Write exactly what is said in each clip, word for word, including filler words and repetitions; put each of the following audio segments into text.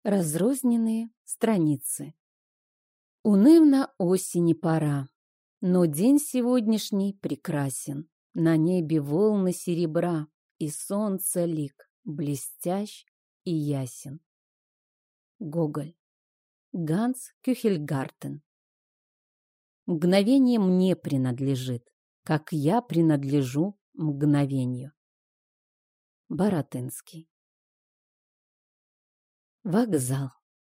Разрозненные страницы. Унывно осени пора, но день сегодняшний прекрасен. На небе волны серебра, и солнце лик блестящ и ясен. Гоголь. Ганс Кюхельгартен. Мгновение мне принадлежит, как я принадлежу мгновению. Баратынский. Вокзал.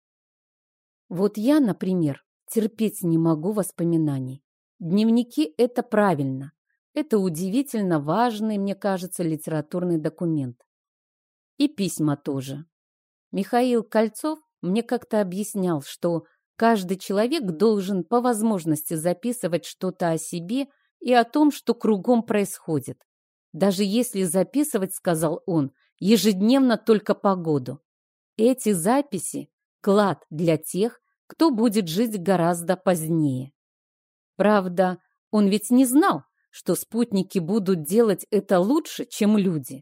Вот я, например, терпеть не могу воспоминаний. Дневники – это правильно. Это удивительно важный, мне кажется, литературный документ. И письма тоже. Михаил Кольцов мне как-то объяснял, что каждый человек должен по возможности записывать что-то о себе и о том, что кругом происходит. Даже если записывать, сказал он, ежедневно только погоду. Эти записи – клад для тех, кто будет жить гораздо позднее. Правда, он ведь не знал, что спутники будут делать это лучше, чем люди.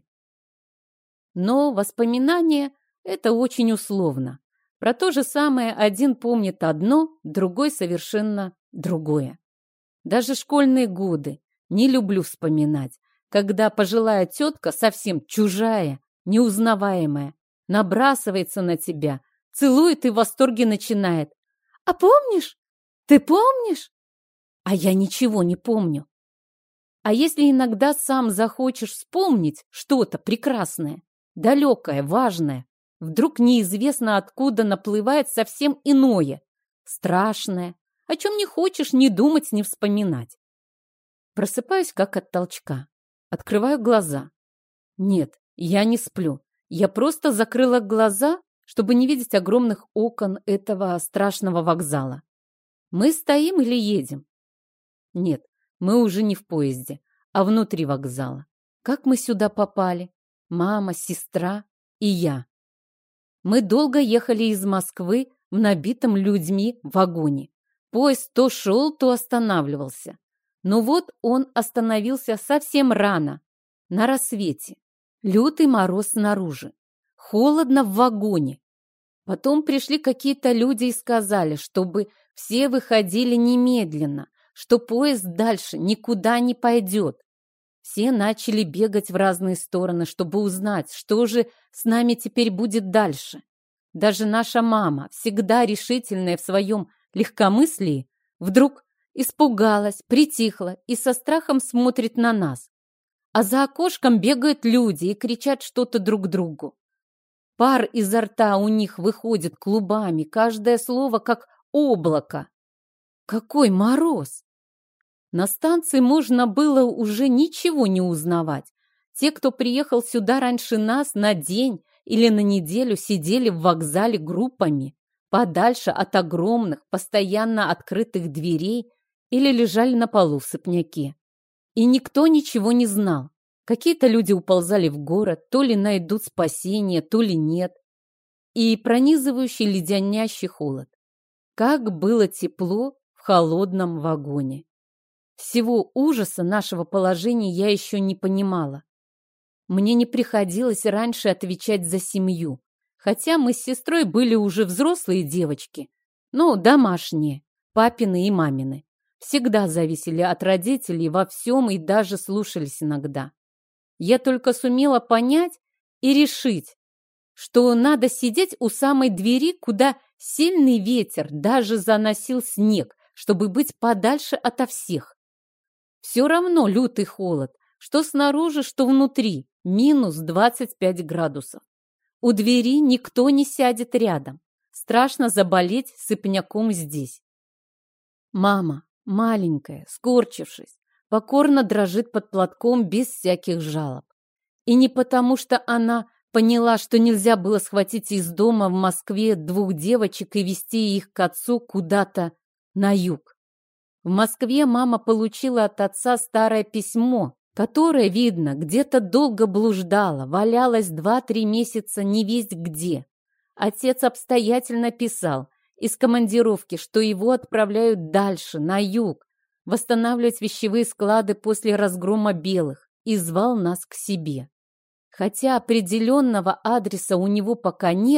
Но воспоминания – это очень условно. Про то же самое один помнит одно, другой совершенно другое. Даже школьные годы не люблю вспоминать, когда пожилая тетка, совсем чужая, неузнаваемая, набрасывается на тебя, целует и в восторге начинает. «А помнишь? Ты помнишь?» А я ничего не помню. А если иногда сам захочешь вспомнить что-то прекрасное, далекое, важное, вдруг неизвестно откуда наплывает совсем иное, страшное, о чем не хочешь ни думать, ни вспоминать. Просыпаюсь как от толчка. Открываю глаза. Нет, я не сплю. Я просто закрыла глаза, чтобы не видеть огромных окон этого страшного вокзала. Мы стоим или едем? Нет, мы уже не в поезде, а внутри вокзала. Как мы сюда попали? Мама, сестра и я. Мы долго ехали из Москвы в набитом людьми вагоне. Поезд то шел, то останавливался. Но вот он остановился совсем рано, на рассвете. Лютый мороз снаружи. Холодно в вагоне. Потом пришли какие-то люди и сказали, чтобы все выходили немедленно, что поезд дальше никуда не пойдет. Все начали бегать в разные стороны, чтобы узнать, что же с нами теперь будет дальше. Даже наша мама, всегда решительная в своем легкомыслии, вдруг испугалась, притихла и со страхом смотрит на нас. А за окошком бегают люди и кричат что-то друг другу. Пар изо рта у них выходит клубами, каждое слово как облако. Какой мороз! На станции можно было уже ничего не узнавать. Те, кто приехал сюда раньше нас на день или на неделю, сидели в вокзале группами, подальше от огромных, постоянно открытых дверей или лежали на полу в сыпняке. И никто ничего не знал. Какие-то люди уползали в город, то ли найдут спасение, то ли нет. И пронизывающий леденящий холод. Как было тепло в холодном вагоне. Всего ужаса нашего положения я еще не понимала. Мне не приходилось раньше отвечать за семью, хотя мы с сестрой были уже взрослые девочки, но домашние, папины и мамины. Всегда зависели от родителей во всем и даже слушались иногда. Я только сумела понять и решить, что надо сидеть у самой двери, куда сильный ветер даже заносил снег, чтобы быть подальше ото всех. Все равно лютый холод, что снаружи, что внутри, минус двадцать пять градусов. У двери никто не сядет рядом. Страшно заболеть сыпняком здесь. Мама, маленькая, скорчившись, покорно дрожит под платком без всяких жалоб. И не потому, что она поняла, что нельзя было схватить из дома в Москве двух девочек и везти их к отцу куда-то на юг. В Москве мама получила от отца старое письмо, которое, видно, где-то долго блуждало, валялось два-три месяца невесть где. Отец обстоятельно писал из командировки, что его отправляют дальше, на юг, восстанавливать вещевые склады после разгрома белых, и звал нас к себе. Хотя определенного адреса у него пока нет,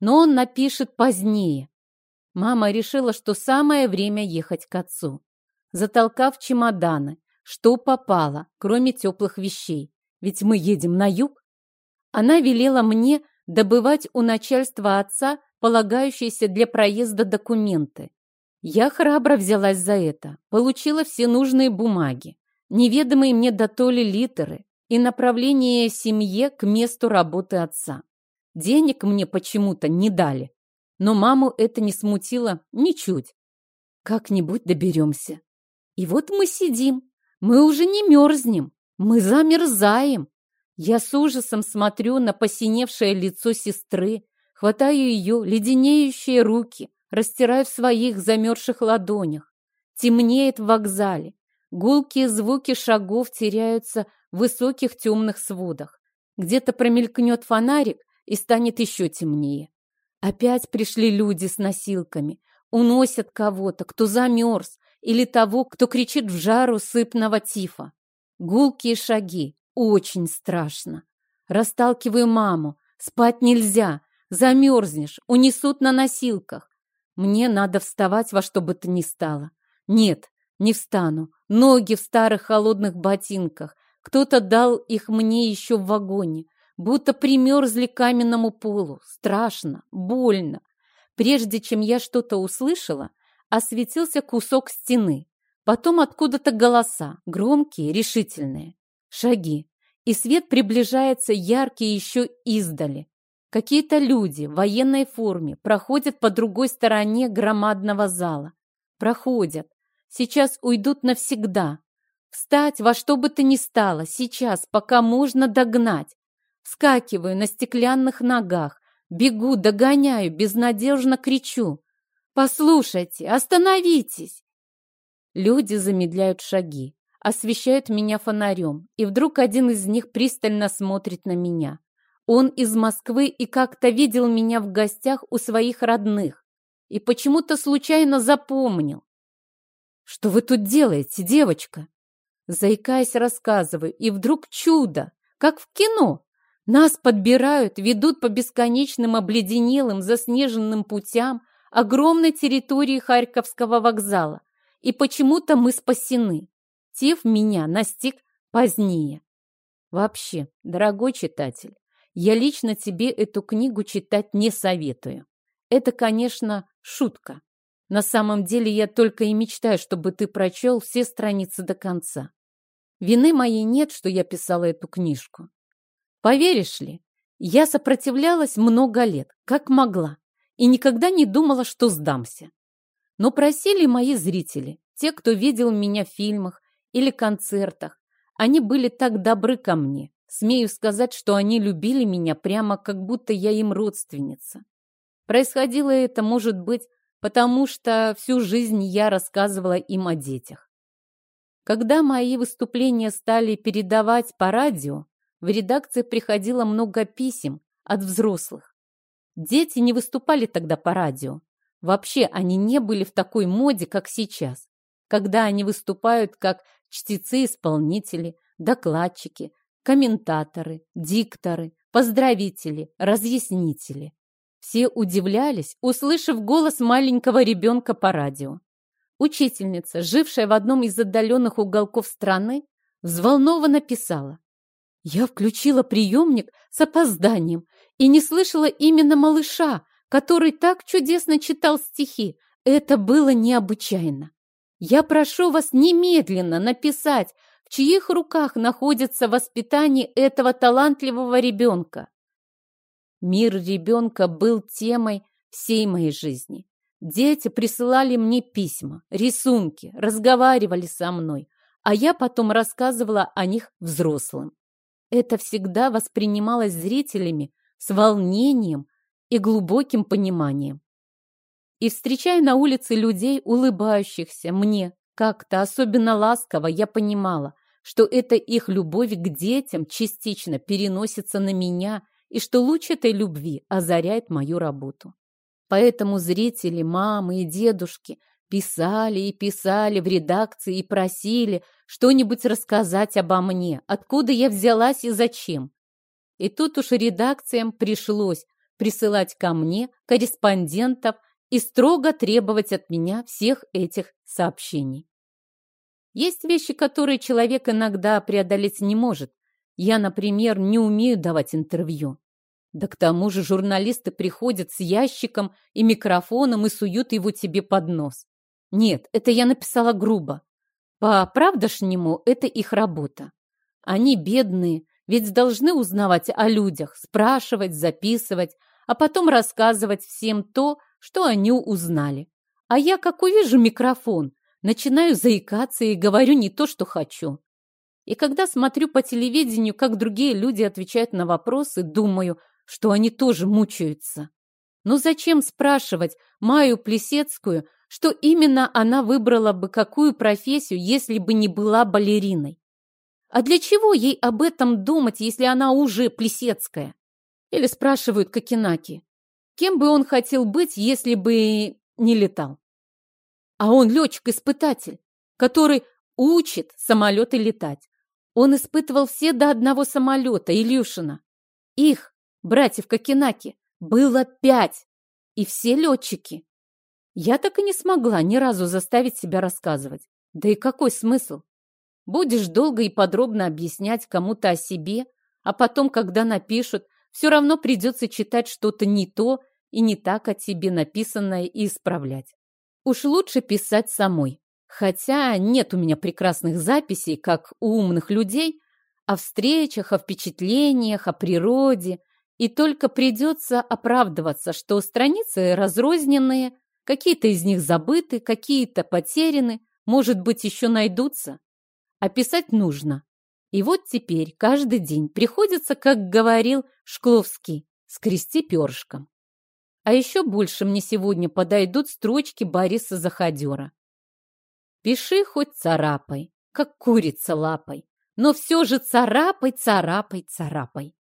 но он напишет позднее. Мама решила, что самое время ехать к отцу. Затолкав чемоданы, что попало, кроме теплых вещей, ведь мы едем на юг, она велела мне добывать у начальства отца полагающиеся для проезда документы. Я храбро взялась за это, получила все нужные бумаги, неведомые мне дотоле литеры и направление семье к месту работы отца. Денег мне почему-то не дали, но маму это не смутило ничуть. Как-нибудь доберемся. И вот мы сидим, мы уже не мерзнем, мы замерзаем. Я с ужасом смотрю на посиневшее лицо сестры, хватаю ее леденеющие руки, растираю в своих замерзших ладонях. Темнеет в вокзале. Гулкие звуки шагов теряются в высоких темных сводах. Где-то промелькнет фонарик и станет еще темнее. Опять пришли люди с носилками, уносят кого-то, кто замерз, или того, кто кричит в жару сыпного тифа. Гулкие шаги. Очень страшно. Расталкиваю маму. Спать нельзя. Замерзнешь. Унесут на носилках. Мне надо вставать во что бы то ни стало. Нет, не встану. Ноги в старых холодных ботинках. Кто-то дал их мне еще в вагоне. Будто примерзли к каменному полу. Страшно, больно. Прежде чем я что-то услышала, осветился кусок стены. Потом откуда-то голоса, громкие, решительные. Шаги. И свет приближается яркий еще издали. Какие-то люди в военной форме проходят по другой стороне громадного зала. Проходят. Сейчас уйдут навсегда. Встать во что бы то ни стало, сейчас, пока можно догнать. Вскакиваю на стеклянных ногах, бегу, догоняю, безнадежно кричу. «Послушайте, остановитесь!» Люди замедляют шаги, освещают меня фонарем, и вдруг один из них пристально смотрит на меня. Он из Москвы и как-то видел меня в гостях у своих родных и почему-то случайно запомнил. «Что вы тут делаете, девочка?» Заикаясь, рассказываю, и вдруг чудо, как в кино. Нас подбирают, ведут по бесконечным обледенелым заснеженным путям огромной территории Харьковского вокзала, и почему-то мы спасены. Тиф меня настиг позднее. Вообще, дорогой читатель, я лично тебе эту книгу читать не советую. Это, конечно, шутка. На самом деле я только и мечтаю, чтобы ты прочел все страницы до конца. Вины моей нет, что я писала эту книжку. Поверишь ли, я сопротивлялась много лет, как могла, и никогда не думала, что сдамся. Но просили мои зрители, те, кто видел меня в фильмах или концертах, они были так добры ко мне. Смею сказать, что они любили меня прямо как будто я им родственница. Происходило это, может быть, потому что всю жизнь я рассказывала им о детях. Когда мои выступления стали передавать по радио, в редакции приходило много писем от взрослых. Дети не выступали тогда по радио. Вообще они не были в такой моде, как сейчас, когда они выступают как чтецы-исполнители, докладчики, комментаторы, дикторы, поздравители, разъяснители. Все удивлялись, услышав голос маленького ребенка по радио. Учительница, жившая в одном из отдаленных уголков страны, взволнованно писала: «Я включила приемник с опозданием и не слышала именно малыша, который так чудесно читал стихи. Это было необычайно. Я прошу вас немедленно написать, в чьих руках находится воспитание этого талантливого ребенка». Мир ребенка был темой всей моей жизни. Дети присылали мне письма, рисунки, разговаривали со мной, а я потом рассказывала о них взрослым. Это всегда воспринималось зрителями с волнением и глубоким пониманием. И встречая на улице людей, улыбающихся мне как-то особенно ласково, я понимала, что это их любовь к детям частично переносится на меня и что луч этой любви озаряет мою работу. Поэтому зрители, мамы и дедушки писали и писали в редакции и просили что-нибудь рассказать обо мне, откуда я взялась и зачем. И тут уж редакциям пришлось присылать ко мне корреспондентов и строго требовать от меня всех этих сообщений. Есть вещи, которые человек иногда преодолеть не может. Я, например, не умею давать интервью. Да к тому же журналисты приходят с ящиком и микрофоном и суют его тебе под нос. Нет, это я написала грубо. По-правдошнему, это их работа. Они бедные, ведь должны узнавать о людях, спрашивать, записывать, а потом рассказывать всем то, что они узнали. А я, как увижу микрофон, начинаю заикаться и говорю не то, что хочу. И когда смотрю по телевидению, как другие люди отвечают на вопросы, думаю, что они тоже мучаются. Но зачем спрашивать Майю Плисецкую, что именно она выбрала бы какую профессию, если бы не была балериной? А для чего ей об этом думать, если она уже Плисецкая? Или спрашивают Кокенаки, кем бы он хотел быть, если бы не летал? А он летчик-испытатель, который учит самолеты летать. Он испытывал все до одного самолета, Илюшина. Их, братьев Кокенаки, было пять, и все летчики. Я так и не смогла ни разу заставить себя рассказывать. Да и какой смысл? Будешь долго и подробно объяснять кому-то о себе, а потом, когда напишут, все равно придется читать что-то не то и не так о тебе написанное и исправлять. Уж лучше писать самой. Хотя нет у меня прекрасных записей, как у умных людей, о встречах, о впечатлениях, о природе. И только придется оправдываться, что страницы разрозненные, какие-то из них забыты, какие-то потеряны, может быть, еще найдутся. А писать нужно. И вот теперь каждый день приходится, как говорил Шкловский, скрести перышком. А еще больше мне сегодня подойдут строчки Бориса Заходера. Пиши хоть царапай, как курица лапой, но все же царапай, царапай, царапай.